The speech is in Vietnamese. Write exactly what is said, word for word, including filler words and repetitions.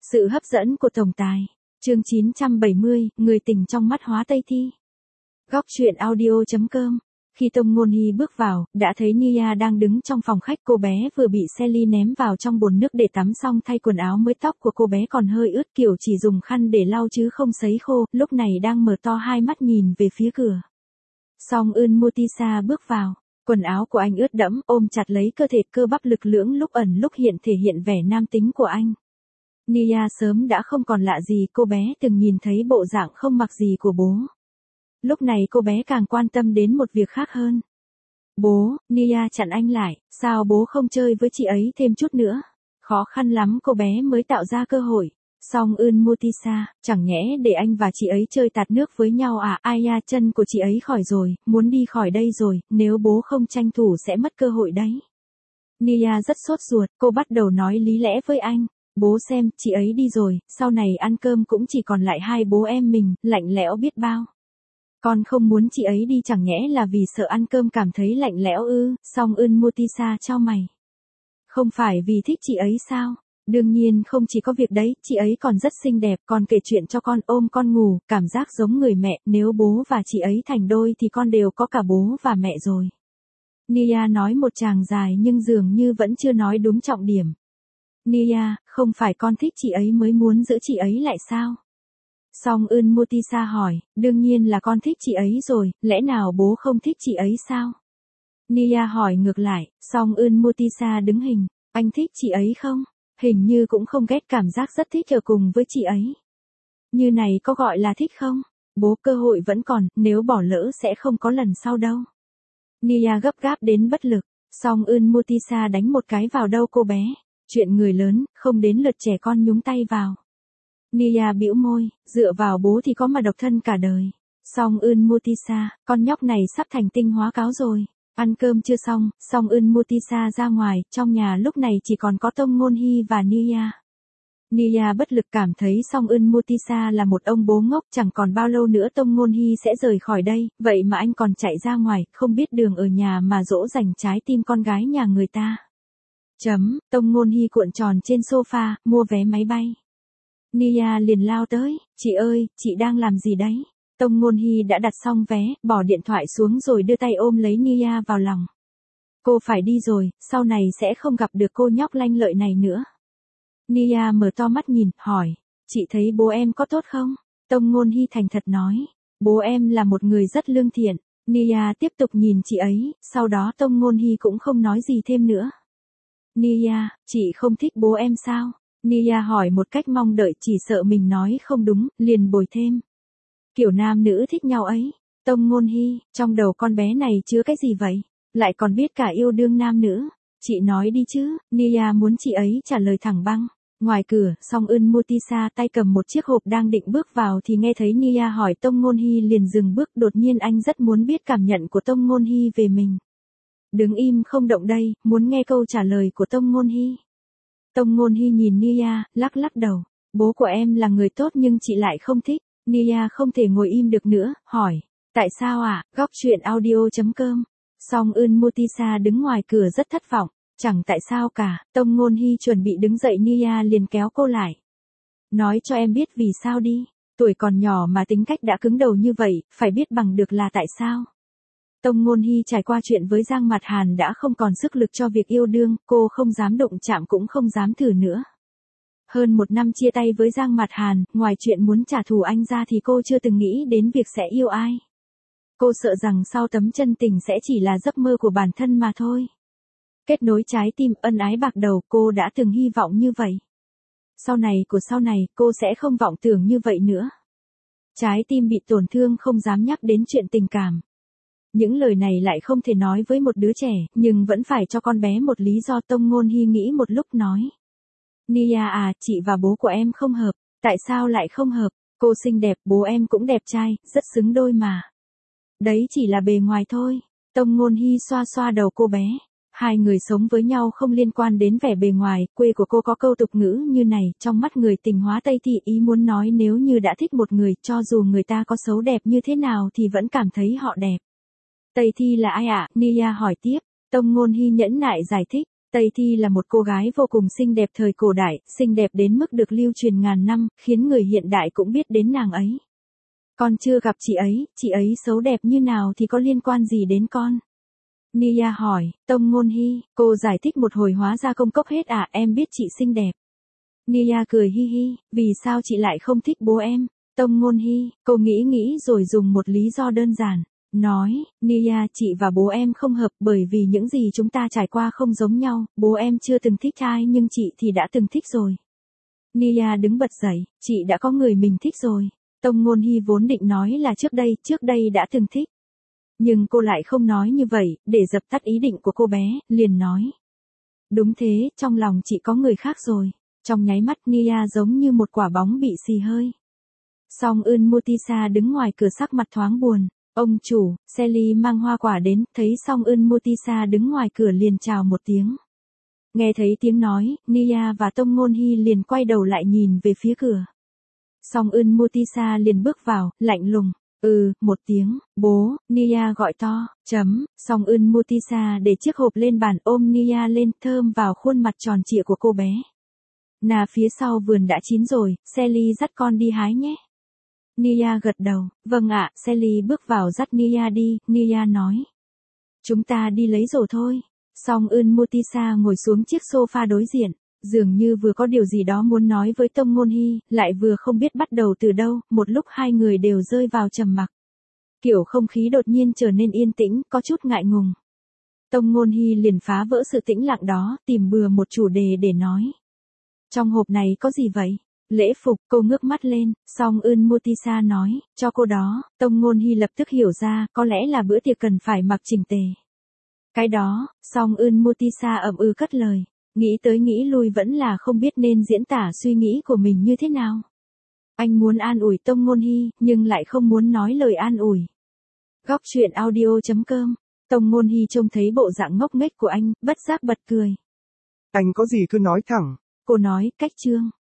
Sự hấp dẫn của tổng tài. Chương chín trăm bảy mươi, người tình trong mắt Hóa Tây Thi. Góc truyện audio chấm com. Khi Tông Ngôn Hy bước vào, đã thấy Nia đang đứng trong phòng khách. Cô bé vừa bị Sally ném vào trong bồn nước để tắm xong thay quần áo mới, tóc của cô bé còn hơi ướt, kiểu chỉ dùng khăn để lau chứ không sấy khô, lúc này đang mở to hai mắt nhìn về phía cửa. Song Eun Mutisa bước vào, quần áo của anh ướt đẫm, ôm chặt lấy cơ thể, cơ bắp lực lưỡng lúc ẩn lúc hiện thể hiện vẻ nam tính của anh. Nia sớm đã không còn lạ gì cô bé từng nhìn thấy bộ dạng không mặc gì của bố. Lúc này cô bé càng quan tâm đến một việc khác hơn. Bố, Nia chặn anh lại, sao bố không chơi với chị ấy thêm chút nữa? Khó khăn lắm cô bé mới tạo ra cơ hội. Song Eun Mutisa, chẳng nhẽ để anh và chị ấy chơi tạt nước với nhau à? Ai da, chân của chị ấy khỏi rồi, muốn đi khỏi đây rồi, nếu bố không tranh thủ sẽ mất cơ hội đấy. Nia rất sốt ruột, cô bắt đầu nói lý lẽ với anh. Bố xem, chị ấy đi rồi, sau này ăn cơm cũng chỉ còn lại hai bố em mình, lạnh lẽo biết bao. Con không muốn chị ấy đi chẳng nhẽ là vì sợ ăn cơm cảm thấy lạnh lẽo ư? Song Eun Mutisa chau mày. Không phải vì thích chị ấy sao? Đương nhiên không chỉ có việc đấy, chị ấy còn rất xinh đẹp, còn kể chuyện cho con, ôm con ngủ, cảm giác giống người mẹ, nếu bố và chị ấy thành đôi thì con đều có cả bố và mẹ rồi. Nia nói một tràng dài nhưng dường như vẫn chưa nói đúng trọng điểm. Nia, không phải con thích chị ấy mới muốn giữ chị ấy lại sao? Song Eun Mutisa hỏi, đương nhiên là con thích chị ấy rồi, lẽ nào bố không thích chị ấy sao? Nia hỏi ngược lại, song Eun Mutisa đứng hình, anh thích chị ấy không? Hình như cũng không ghét, cảm giác rất thích ở cùng với chị ấy. Như này có gọi là thích không? Bố, cơ hội vẫn còn, nếu bỏ lỡ sẽ không có lần sau đâu. Nia gấp gáp đến bất lực, song Eun Mutisa đánh một cái vào đầu cô bé. Chuyện người lớn, không đến lượt trẻ con nhúng tay vào. Nia bĩu môi, dựa vào bố thì có mà độc thân cả đời. Song Eun Mutisa, con nhóc này sắp thành tinh hóa cáo rồi. Ăn cơm chưa xong, Song Eun Mutisa ra ngoài, trong nhà lúc này chỉ còn có Tông Ngôn Hy và Nia. Nia bất lực cảm thấy Song Eun Mutisa là một ông bố ngốc, chẳng còn bao lâu nữa Tông Ngôn Hy sẽ rời khỏi đây, vậy mà anh còn chạy ra ngoài, không biết đường ở nhà mà dỗ dành trái tim con gái nhà người ta. Chấm, Tông Ngôn Hy cuộn tròn trên sofa, mua vé máy bay. Nia liền lao tới, chị ơi, chị đang làm gì đấy? Tông Ngôn Hy đã đặt xong vé, bỏ điện thoại xuống rồi đưa tay ôm lấy Nia vào lòng. Cô phải đi rồi, sau này sẽ không gặp được cô nhóc lanh lợi này nữa. Nia mở to mắt nhìn, hỏi, chị thấy bố em có tốt không? Tông Ngôn Hy thành thật nói, bố em là một người rất lương thiện. Nia tiếp tục nhìn chị ấy, sau đó Tông Ngôn Hy cũng không nói gì thêm nữa. Nia, chị không thích bố em sao? Nia hỏi một cách mong đợi, chỉ sợ mình nói không đúng, liền bồi thêm. Kiểu nam nữ thích nhau ấy. Tông Ngôn Hy, trong đầu con bé này chứa cái gì vậy? Lại còn biết cả yêu đương nam nữ. Chị nói đi chứ, Nia muốn chị ấy trả lời thẳng băng. Ngoài cửa, Song Eun Mutisa tay cầm một chiếc hộp đang định bước vào thì nghe thấy Nia hỏi Tông Ngôn Hy liền dừng bước, đột nhiên anh rất muốn biết cảm nhận của Tông Ngôn Hy về mình. Đứng im không động đây, muốn nghe câu trả lời của Tông Ngôn Hy. Tông Ngôn Hy nhìn Nia, lắc lắc đầu. Bố của em là người tốt nhưng chị lại không thích. Nia không thể ngồi im được nữa, hỏi. Tại sao ạ? À? Góc truyện audio chấm com. Song Eun Mutisa đứng ngoài cửa rất thất vọng. Chẳng tại sao cả, Tông Ngôn Hy chuẩn bị đứng dậy, Nia liền kéo cô lại. Nói cho em biết vì sao đi. Tuổi còn nhỏ mà tính cách đã cứng đầu như vậy, phải biết bằng được là tại sao. Tông Ngôn Hy trải qua chuyện với Giang Mạt Hàn đã không còn sức lực cho việc yêu đương, cô không dám động chạm cũng không dám thử nữa. Hơn một năm chia tay với Giang Mạt Hàn, ngoài chuyện muốn trả thù anh ra thì cô chưa từng nghĩ đến việc sẽ yêu ai. Cô sợ rằng sau tấm chân tình sẽ chỉ là giấc mơ của bản thân mà thôi. Kết nối trái tim, ân ái bạc đầu, cô đã từng hy vọng như vậy. Sau này của sau này, cô sẽ không vọng tưởng như vậy nữa. Trái tim bị tổn thương không dám nhắc đến chuyện tình cảm. Những lời này lại không thể nói với một đứa trẻ, nhưng vẫn phải cho con bé một lý do. Tông Ngôn Hy nghĩ một lúc nói. Nia à, chị và bố của em không hợp. Tại sao lại không hợp? Cô xinh đẹp, bố em cũng đẹp trai, rất xứng đôi mà. Đấy chỉ là bề ngoài thôi. Tông Ngôn Hy xoa xoa đầu cô bé. Hai người sống với nhau không liên quan đến vẻ bề ngoài, quê của cô có câu tục ngữ như này, trong mắt người tình Hóa Tây Thi, ý muốn nói nếu như đã thích một người, cho dù người ta có xấu đẹp như thế nào thì vẫn cảm thấy họ đẹp. Tây Thi là ai ạ? À? Nia hỏi tiếp. Tông Ngôn Hy nhẫn nại giải thích. Tây Thi là một cô gái vô cùng xinh đẹp thời cổ đại, xinh đẹp đến mức được lưu truyền ngàn năm, khiến người hiện đại cũng biết đến nàng ấy. Con chưa gặp chị ấy, chị ấy xấu đẹp như nào thì có liên quan gì đến con? Nia hỏi, Tông Ngôn Hy, cô giải thích một hồi hóa ra công cốc hết à, em biết chị xinh đẹp. Nia cười hi hi, vì sao chị lại không thích bố em? Tông Ngôn Hy, cô nghĩ nghĩ rồi dùng một lý do đơn giản. Nói, Nia, chị và bố em không hợp bởi vì những gì chúng ta trải qua không giống nhau, bố em chưa từng thích ai nhưng chị thì đã từng thích rồi. Nia đứng bật dậy, chị đã có người mình thích rồi. Tông Ngôn Hy vốn định nói là trước đây, trước đây đã từng thích. Nhưng cô lại không nói như vậy, để dập tắt ý định của cô bé, liền nói. Đúng thế, trong lòng chị có người khác rồi. Trong nháy mắt Nia giống như một quả bóng bị xì hơi. Song Eun Mutisa đứng ngoài cửa sắc mặt thoáng buồn. Ông chủ, Sally mang hoa quả đến, thấy Song Eun Mutisa đứng ngoài cửa liền chào một tiếng. Nghe thấy tiếng nói, Nia và Tông Ngôn Hy liền quay đầu lại nhìn về phía cửa. Song Eun Mutisa liền bước vào, lạnh lùng. Ừ, một tiếng, bố, Nia gọi to, chấm, Song Eun Mutisa để chiếc hộp lên bàn ôm Nia lên thơm vào khuôn mặt tròn trịa của cô bé. Nà phía sau vườn đã chín rồi, Sally dắt con đi hái nhé. Nia gật đầu, vâng ạ, Sally bước vào dắt Nia đi, Nia nói. Chúng ta đi lấy rổ thôi. Song Eun Mutisa ngồi xuống chiếc sofa đối diện, dường như vừa có điều gì đó muốn nói với Tông Ngôn Hy, lại vừa không biết bắt đầu từ đâu, một lúc hai người đều rơi vào trầm mặc. Kiểu không khí đột nhiên trở nên yên tĩnh, có chút ngại ngùng. Tông Ngôn Hy liền phá vỡ sự tĩnh lặng đó, tìm bừa một chủ đề để nói. Trong hộp này có gì vậy? Lễ phục, cô ngước mắt lên, Song Eun Mutisa nói, cho cô đó. Tông Ngôn Hy lập tức hiểu ra, có lẽ là bữa tiệc cần phải mặc chỉnh tề. Cái đó, Song Eun Mutisa ậm ừ cất lời, nghĩ tới nghĩ lui vẫn là không biết nên diễn tả suy nghĩ của mình như thế nào. Anh muốn an ủi Tông Ngôn Hy, nhưng lại không muốn nói lời an ủi. Góc truyện audio chấm com, Tông Ngôn Hy trông thấy bộ dạng ngốc nghếch của anh, bất giác bật cười. Anh có gì cứ nói thẳng. Cô nói, cách chương.